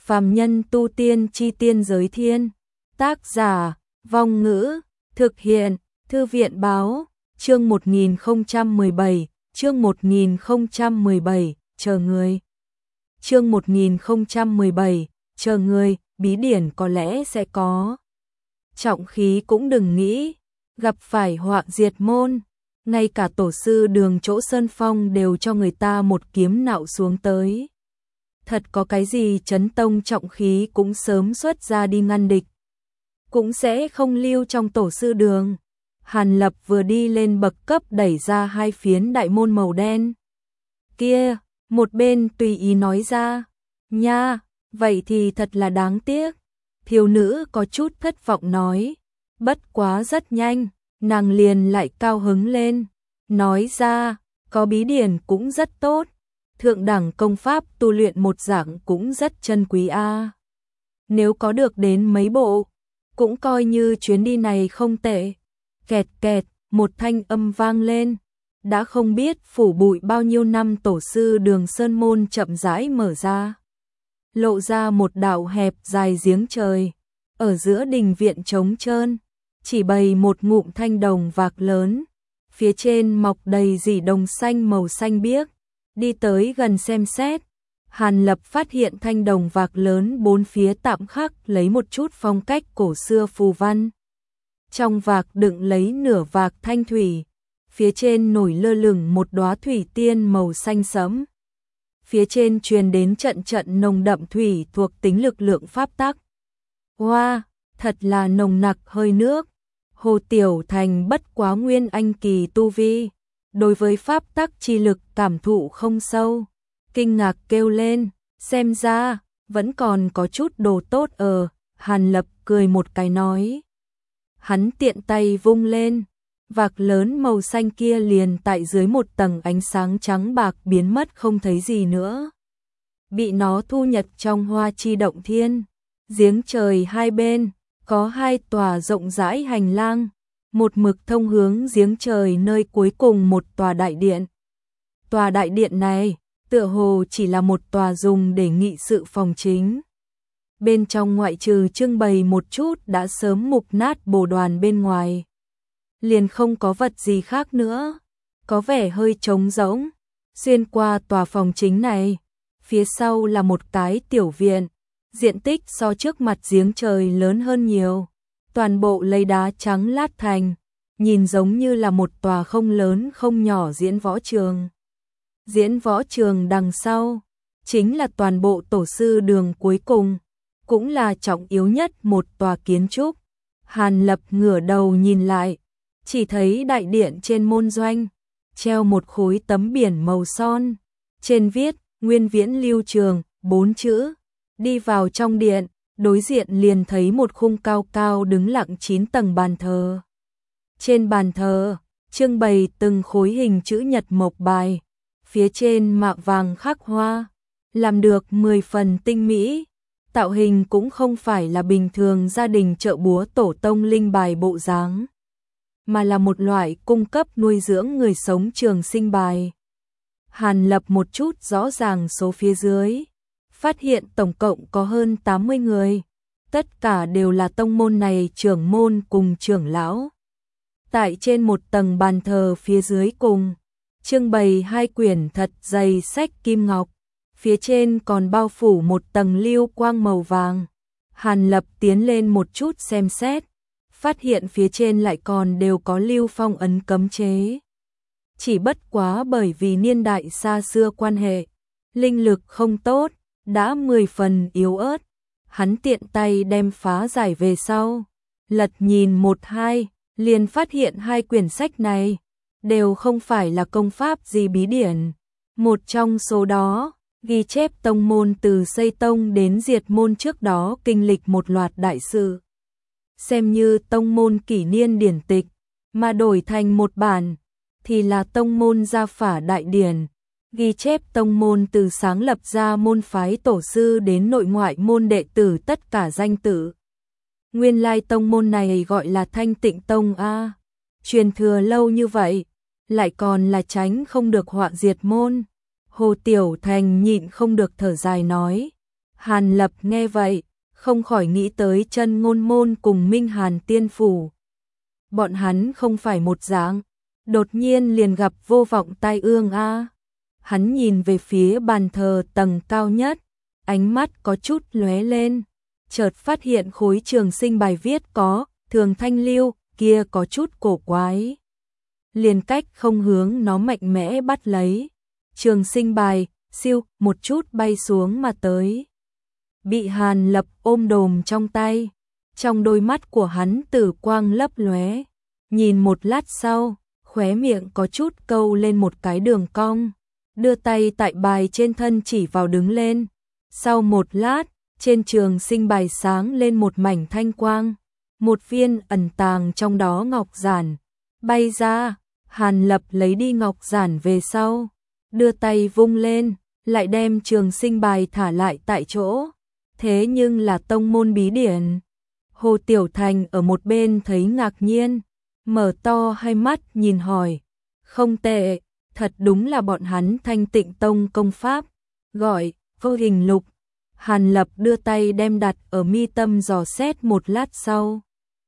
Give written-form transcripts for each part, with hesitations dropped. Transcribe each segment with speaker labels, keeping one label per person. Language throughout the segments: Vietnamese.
Speaker 1: Phàm nhân tu tiên chi tiên giới thiên. Tác giả, Vong Ngữ, thực hiện, Thư viện báo, chương 1017, chương 1017, chờ người. Chương 1017, chờ người, bí điển có lẽ sẽ có. Trọng khí cũng đừng nghĩ, gặp phải họa diệt môn, ngay cả tổ sư Đường chỗ Sơn Phong đều cho người ta một kiếm nạo xuống tới. Thật có cái gì chấn tông trọng khí cũng sớm xuất ra đi ngăn địch, cũng sẽ không lưu trong tổ sư Đường. Hàn Lập vừa đi lên bậc cấp đẩy ra hai phiến đại môn màu đen. Kia, một bên tùy ý nói ra, nha, vậy thì thật là đáng tiếc. Thiếu nữ có chút thất vọng nói, bất quá rất nhanh, nàng liền lại cao hứng lên, nói ra, có bí điển cũng rất tốt, thượng đẳng công pháp tu luyện một dạng cũng rất chân quý a. Nếu có được đến mấy bộ, cũng coi như chuyến đi này không tệ. Kẹt kẹt, một thanh âm vang lên, đã không biết phủ bụi bao nhiêu năm tổ sư Đường Sơn môn chậm rãi mở ra, lộ ra một đạo hẹp dài giếng trời, ở giữa đình viện trống trơn, chỉ bày một ngụm thanh đồng vạc lớn, phía trên mọc đầy rỉ đồng xanh màu xanh biếc. Đi tới gần xem xét, Hàn Lập phát hiện thanh đồng vạc lớn bốn phía tạm khắc lấy một chút phong cách cổ xưa phù văn. Trong vạc đựng lấy nửa vạc thanh thủy, phía trên nổi lơ lửng một đóa thủy tiên màu xanh sẫm. Phía trên truyền đến trận trận nồng đậm thủy thuộc tính lực lượng pháp tắc. Hoa, thật là nồng nặc hơi nước. Hồ Tiểu Thành bất quá nguyên anh kỳ tu vi, đối với pháp tắc chi lực cảm thụ không sâu, kinh ngạc kêu lên, xem ra vẫn còn có chút đồ tốt ở. Hàn Lập cười một cái nói, hắn tiện tay vung lên, vạc lớn màu xanh kia liền tại dưới một tầng ánh sáng trắng bạc biến mất không thấy gì nữa. Bị nó thu nhập trong hoa chi động thiên. Giếng trời hai bên có hai tòa rộng rãi hành lang, một mực thông hướng giếng trời nơi cuối cùng một tòa đại điện. Tòa đại điện này tựa hồ chỉ là một tòa dùng để nghị sự phòng chính. Bên trong ngoại trừ trưng bày một chút đã sớm mục nát bồ đoàn bên ngoài, liền không có vật gì khác nữa, có vẻ hơi trống rỗng. Xuyên qua tòa phòng chính này, phía sau là một cái tiểu viện, diện tích so trước mặt giếng trời lớn hơn nhiều, toàn bộ lấy đá trắng lát thành, nhìn giống như là một tòa không lớn không nhỏ diễn võ trường. Diễn võ trường đằng sau chính là toàn bộ tổ sư Đường cuối cùng, cũng là trọng yếu nhất một tòa kiến trúc. Hàn Lập ngửa đầu nhìn lại, chỉ thấy đại điện trên môn doanh treo một khối tấm biển màu son, trên viết Nguyên Viễn Lưu Trường 4 chữ. Đi vào trong điện, đối diện liền thấy một khung cao cao đứng lặng 9 tầng bàn thờ. Trên bàn thờ trưng bày từng khối hình chữ nhật mộc bài, phía trên mạ vàng khắc hoa, làm được 10 phần tinh mỹ. Tạo hình cũng không phải là bình thường gia đình chợ búa tổ tông linh bài bộ dáng, mà là một loại cung cấp nuôi dưỡng người sống trường sinh bài. Hàn Lập một chút rõ ràng số phía dưới, phát hiện tổng cộng có hơn 80 người, tất cả đều là tông môn này trưởng môn cùng trưởng lão. Tại trên một tầng bàn thờ phía dưới cùng, trưng bày hai quyển thật dày sách kim ngọc, phía trên còn bao phủ một tầng lưu quang màu vàng. Hàn Lập tiến lên một chút xem xét, phát hiện phía trên lại còn đều có lưu phong ấn cấm chế. Chỉ bất quá bởi vì niên đại xa xưa quan hệ, linh lực không tốt, đã 10 phần yếu ớt. Hắn tiện tay đem phá giải về sau, lật nhìn một hai, liền phát hiện hai quyển sách này đều không phải là công pháp gì bí điển. Một trong số đó ghi chép tông môn từ xây tông đến diệt môn trước đó kinh lịch một loạt đại sự, xem như tông môn kỷ niên điển tịch, mà đổi thành một bản thì là tông môn gia phả đại điển, ghi chép tông môn từ sáng lập ra môn phái tổ sư đến nội ngoại môn đệ tử tất cả danh tự. Nguyên lai tông môn này gọi là Thanh Tịnh Tông a, truyền thừa lâu như vậy, lại còn là tránh không được họa diệt môn. Hồ Tiểu Thành nhịn không được thở dài nói, Hàn Lập nghe vậy, không khỏi nghĩ tới Chân Ngôn Môn cùng Minh Hàn Tiên Phủ. Bọn hắn không phải một dạng, đột nhiên liền gặp vô vọng tai ương a. Hắn nhìn về phía bàn thờ tầng cao nhất, ánh mắt có chút lóe lên, chợt phát hiện khối trường sinh bài viết có Thường Thanh Lưu kia có chút cổ quái. Liền cách không hướng nó mạnh mẽ bắt lấy. Trường sinh bài, siêu, một chút bay xuống mà tới. Bị Hàn Lập ôm đồm trong tay, trong đôi mắt của hắn tử quang lấp lóe. Nhìn một lát sau, khóe miệng có chút câu lên một cái đường cong, đưa tay tại bài trên thân chỉ vào đứng lên. Sau một lát, trên trường sinh bài sáng lên một mảnh thanh quang, một viên ẩn tàng trong đó ngọc giản bay ra. Hàn Lập lấy đi ngọc giản về sau, đưa tay vung lên, lại đem trường sinh bài thả lại tại chỗ. Thế nhưng là tông môn bí điển. Hồ Tiểu Thành ở một bên thấy ngạc nhiên, mở to hai mắt nhìn hỏi, không tệ, thật đúng là bọn hắn Thanh Tịnh Tông công pháp, gọi Vô Hình Lục. Hàn Lập đưa tay đem đặt ở mi tâm dò xét một lát sau,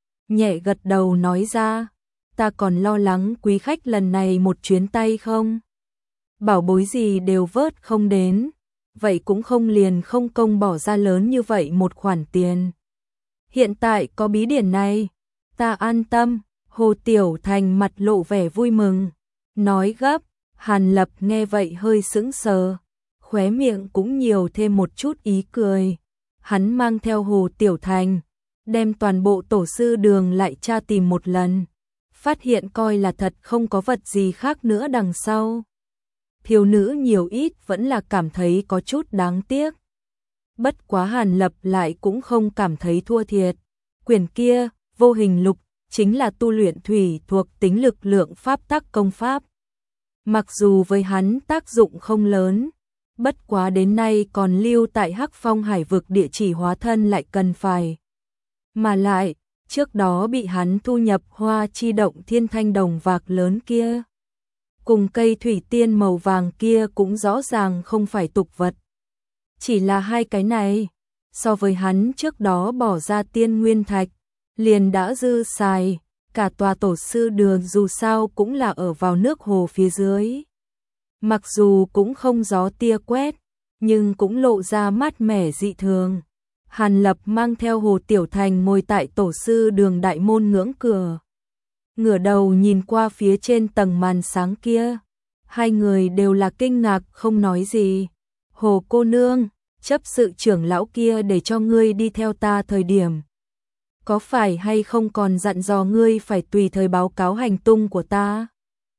Speaker 1: nhẹ gật đầu nói ra, ta còn lo lắng quý khách lần này một chuyến tay không. Bảo bối gì đều vớt không đến, vậy cũng không liền không công bỏ ra lớn như vậy một khoản tiền. Hiện tại có bí điển này, ta an tâm. Hồ Tiểu Thành mặt lộ vẻ vui mừng, nói gấp. Hàn Lập nghe vậy hơi sững sờ, khóe miệng cũng nhiều thêm một chút ý cười. Hắn mang theo Hồ Tiểu Thành, đem toàn bộ tổ sư đường lại tra tìm một lần, phát hiện coi là thật không có vật gì khác nữa đằng sau. Thiếu nữ nhiều ít vẫn là cảm thấy có chút đáng tiếc. Bất quá Hàn Lập lại cũng không cảm thấy thua thiệt. Quyển kia, Vô Hình Lục, chính là tu luyện thủy thuộc tính lực lượng pháp tắc công pháp. Mặc dù với hắn tác dụng không lớn, bất quá đến nay còn lưu tại Hắc Phong Hải vực địa chỉ hóa thân lại cần phải. Mà lại, trước đó bị hắn thu nhập Hoa Chi Động Thiên Thanh Đồng vạc lớn kia. Cùng cây thủy tiên màu vàng kia cũng rõ ràng không phải tục vật. Chỉ là hai cái này, so với hắn trước đó bỏ ra tiên nguyên thạch, liền đã dư xài. Cả tòa tổ sư đường dù sao cũng là ở vào nước hồ phía dưới. Mặc dù cũng không gió tia quét, nhưng cũng lộ ra mát mẻ dị thường. Hàn Lập mang theo Hồ Tiểu Thành ngồi tại tổ sư đường đại môn ngưỡng cửa. Ngửa đầu nhìn qua phía trên tầng màn sáng kia. Hai người đều là kinh ngạc không nói gì. Hồ cô nương, chấp sự trưởng lão kia để cho ngươi đi theo ta thời điểm, có phải hay không còn dặn dò ngươi phải tùy thời báo cáo hành tung của ta?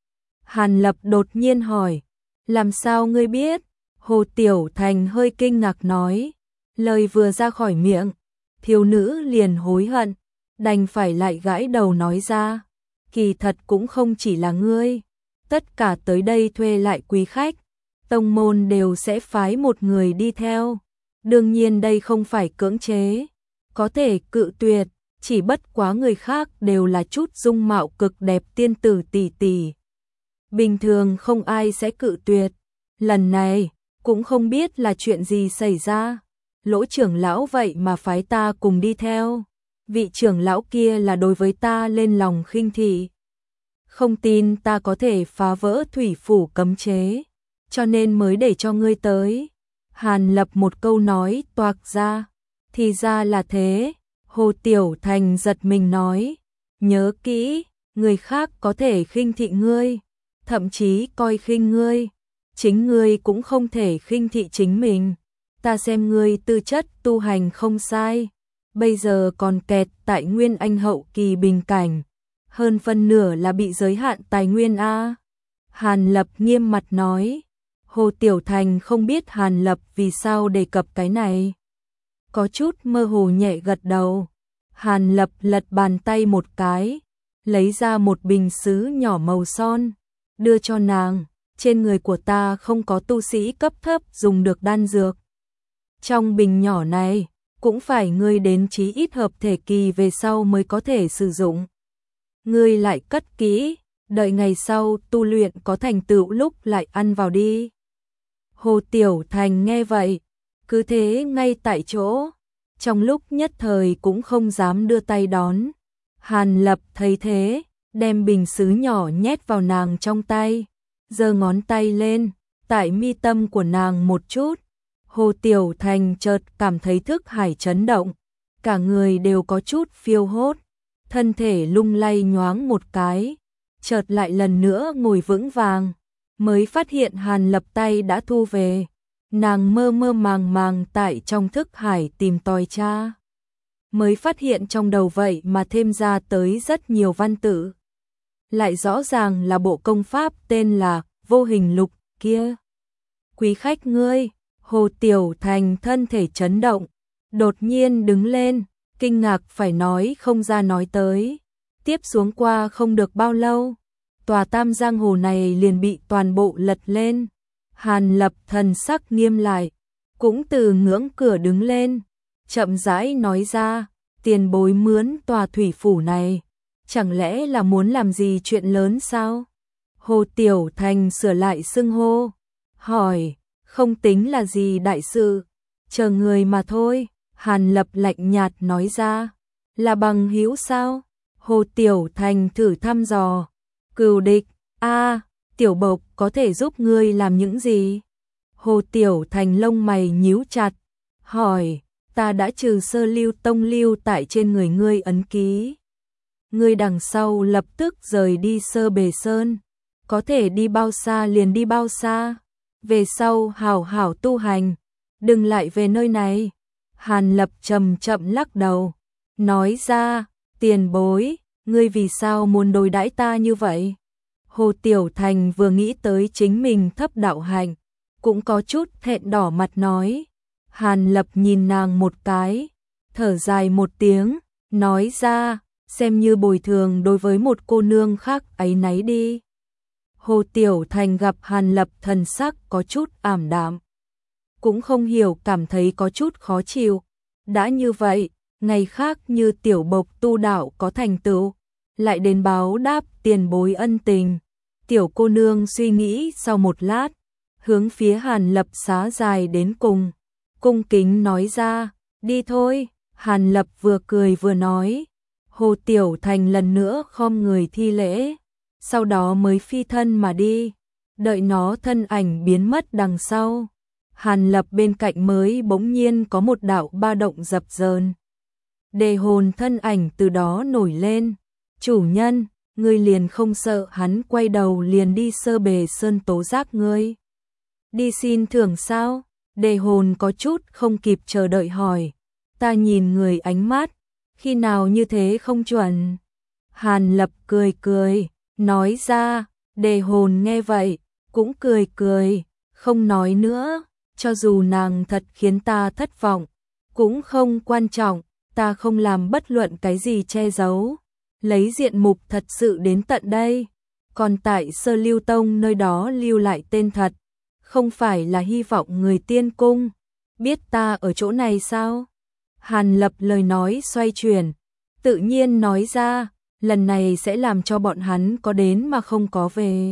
Speaker 1: Hàn Lập đột nhiên hỏi, làm sao ngươi biết? Hồ Tiểu Thành hơi kinh ngạc nói, lời vừa ra khỏi miệng, thiếu nữ liền hối hận, đành phải lại gãi đầu nói ra, kỳ thật cũng không chỉ là ngươi, tất cả tới đây thuê lại quý khách, tông môn đều sẽ phái một người đi theo, đương nhiên đây không phải cưỡng chế, có thể cự tuyệt. Chỉ bất quá người khác đều là chút dung mạo cực đẹp tiên tử tỷ tỷ. Bình thường không ai sẽ cự tuyệt. Lần này, cũng không biết là chuyện gì xảy ra. Lỗ trưởng lão vậy mà phái ta cùng đi theo. Vị trưởng lão kia là đối với ta lên lòng khinh thị. Không tin ta có thể phá vỡ thủy phủ cấm chế. Cho nên mới để cho ngươi tới. Hàn Lập một câu nói toạc ra. Thì ra là thế. Hồ Tiểu Thành giật mình nói, nhớ kỹ, người khác có thể khinh thị ngươi, thậm chí coi khinh ngươi, chính ngươi cũng không thể khinh thị chính mình. Ta xem ngươi tư chất tu hành không sai, bây giờ còn kẹt tại Nguyên Anh hậu kỳ bình cảnh, hơn phân nửa là bị giới hạn tài nguyên a. Hàn Lập nghiêm mặt nói. Hồ Tiểu Thành không biết Hàn Lập vì sao đề cập cái này. Có chút mơ hồ nhẹ gật đầu. Hàn Lập lật bàn tay một cái, lấy ra một bình sứ nhỏ màu son, đưa cho nàng. Trên người của ta không có tu sĩ cấp thấp dùng được đan dược. Trong bình nhỏ này, cũng phải ngươi đến chí ít hợp thể kỳ về sau mới có thể sử dụng. Ngươi lại cất kỹ, đợi ngày sau tu luyện có thành tựu lúc lại ăn vào đi. Hồ Tiểu Thành nghe vậy, cứ thế ngay tại chỗ, trong lúc nhất thời cũng không dám đưa tay đón. Hàn Lập thấy thế, đem bình sứ nhỏ nhét vào nàng trong tay, giơ ngón tay lên, tại mi tâm của nàng một chút. Hồ Tiểu Thành chợt cảm thấy thức hải chấn động, cả người đều có chút phiêu hốt, thân thể lung lay nhoáng một cái, chợt lại lần nữa ngồi vững vàng, mới phát hiện Hàn Lập tay đã thu về. Nàng mơ mơ màng màng tại trong thức hải tìm tòi tra, mới phát hiện trong đầu vậy mà thêm ra tới rất nhiều văn tự. Lại rõ ràng là bộ công pháp tên là Vô Hình Lục kia. Quý khách ngươi, Hồ Tiểu Thành thân thể chấn động, đột nhiên đứng lên, kinh ngạc phải nói không ra nói tới. Tiếp xuống qua không được bao lâu, tòa Tam Giang Hồ này liền bị toàn bộ lật lên. Hàn Lập thần sắc nghiêm lại, cũng từ ngưỡng cửa đứng lên, chậm rãi nói ra, tiền bối mướn tòa thủy phủ này, chẳng lẽ là muốn làm gì chuyện lớn sao? Hồ Tiểu Thành sửa lại xưng hô, hỏi, không tính là gì đại sự, chờ người mà thôi. Hàn Lập lạnh nhạt nói ra, là bằng hữu sao? Hồ Tiểu Thành thử thăm dò, cừu địch, Tiểu Bộc có thể giúp ngươi làm những gì? Hồ Tiểu Thành lông mày nhíu chặt, hỏi, ta đã trừ Sơ Lưu Tông lưu tại trên người ngươi ấn ký. Ngươi đằng sau lập tức rời đi Sơ Bề Sơn, có thể đi bao xa liền đi bao xa, về sau hảo hảo tu hành, đừng lại về nơi này. Hàn Lập chậm chậm lắc đầu, nói ra, tiền bối, ngươi vì sao muốn đối đãi ta như vậy? Hồ Tiểu Thành vừa nghĩ tới chính mình thấp đạo hạnh, cũng có chút thẹn đỏ mặt nói. Hàn Lập nhìn nàng một cái, thở dài một tiếng, nói ra, xem như bồi thường đối với một cô nương khác ấy nấy đi. Hồ Tiểu Thành gặp Hàn Lập thần sắc có chút ảm đạm, cũng không hiểu, cảm thấy có chút khó chịu. Đã như vậy, ngày khác như Tiểu Bộc tu đạo có thành tựu, lại đến báo đáp tiền bối ân tình. Tiểu cô nương suy nghĩ sau một lát, hướng phía Hàn Lập xá dài đến cùng, cung kính nói ra, đi thôi. Hàn Lập vừa cười vừa nói. Hồ Tiểu Thành lần nữa khom người thi lễ, sau đó mới phi thân mà đi. Đợi nó thân ảnh biến mất đằng sau, Hàn Lập bên cạnh mới bỗng nhiên có một đạo ba động dập dờn. Đề hồn thân ảnh từ đó nổi lên, chủ nhân, ngươi liền không sợ hắn quay đầu liền đi Sơ Bề Sơn tố giác ngươi? Đi xin thưởng sao? Đề hồn có chút không kịp chờ đợi hỏi. Ta nhìn người ánh mắt, khi nào như thế không chuẩn? Hàn Lập cười cười, nói ra. Đề hồn nghe vậy, cũng cười cười, không nói nữa. Cho dù nàng thật khiến ta thất vọng, cũng không quan trọng, ta không làm bất luận cái gì che giấu. Lấy diện mục thật sự đến tận đây, còn tại Sơ Lưu Tông nơi đó lưu lại tên thật, không phải là hy vọng người tiên cung biết ta ở chỗ này sao? Hàn Lập lời nói xoay chuyển, tự nhiên nói ra, lần này sẽ làm cho bọn hắn có đến mà không có về.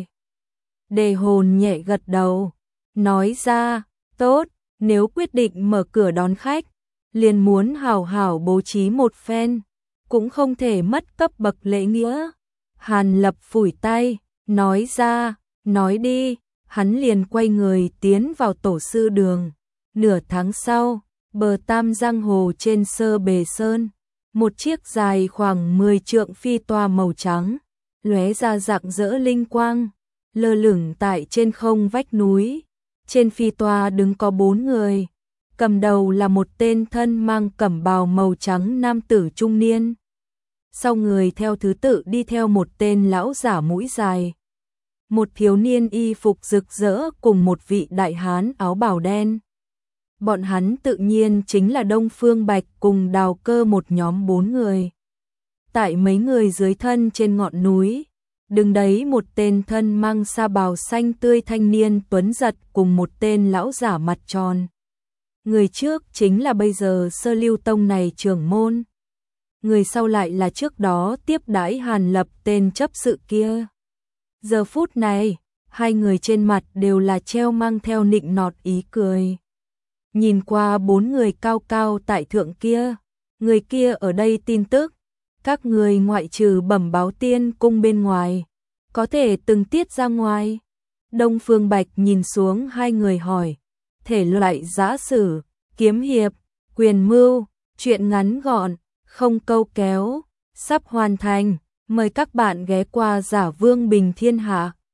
Speaker 1: Đề hồn nhẹ gật đầu, nói ra, tốt, nếu quyết định mở cửa đón khách, liền muốn hảo hảo bố trí một phen, cũng không thể mất cấp bậc lễ nghĩa. Hàn Lập phủi tay, nói ra, nói đi. Hắn liền quay người tiến vào tổ sư đường. Nửa tháng sau, bờ Tam Giang Hồ trên Sơ Bề Sơn, một chiếc dài khoảng 10 trượng phi toa màu trắng, lóe ra rạng rỡ linh quang, lơ lửng tại trên không vách núi. Trên phi toa đứng có 4 người, cầm đầu là một tên thân mang cẩm bào màu trắng nam tử trung niên. Sau người theo thứ tự đi theo một tên lão giả mũi dài, một thiếu niên y phục rực rỡ cùng một vị đại hán áo bào đen. Bọn hắn tự nhiên chính là Đông Phương Bạch cùng Đào Cơ, một nhóm 4 người. Tại mấy người dưới thân trên ngọn núi, đứng đấy một tên thân mang sa bào xanh tươi thanh niên tuấn giật cùng một tên lão giả mặt tròn. Người trước chính là bây giờ Sơ Lưu Tông này trưởng môn. Người sau lại là trước đó tiếp đãi Hàn Lập tên chấp sự kia. Giờ phút này, hai người trên mặt đều là treo mang theo nịnh nọt ý cười. nhìn qua 4 người cao cao tại thượng kia, người kia ở đây tin tức, các người ngoại trừ bẩm báo tiên cung bên ngoài, có thể từng tiết ra ngoài. Đông Phương Bạch nhìn xuống hai người hỏi, thể loại giã sử, kiếm hiệp, quyền mưu, chuyện ngắn gọn, không câu kéo, sắp hoàn thành, mời các bạn ghé qua Giả Vương Bình Thiên Hạ.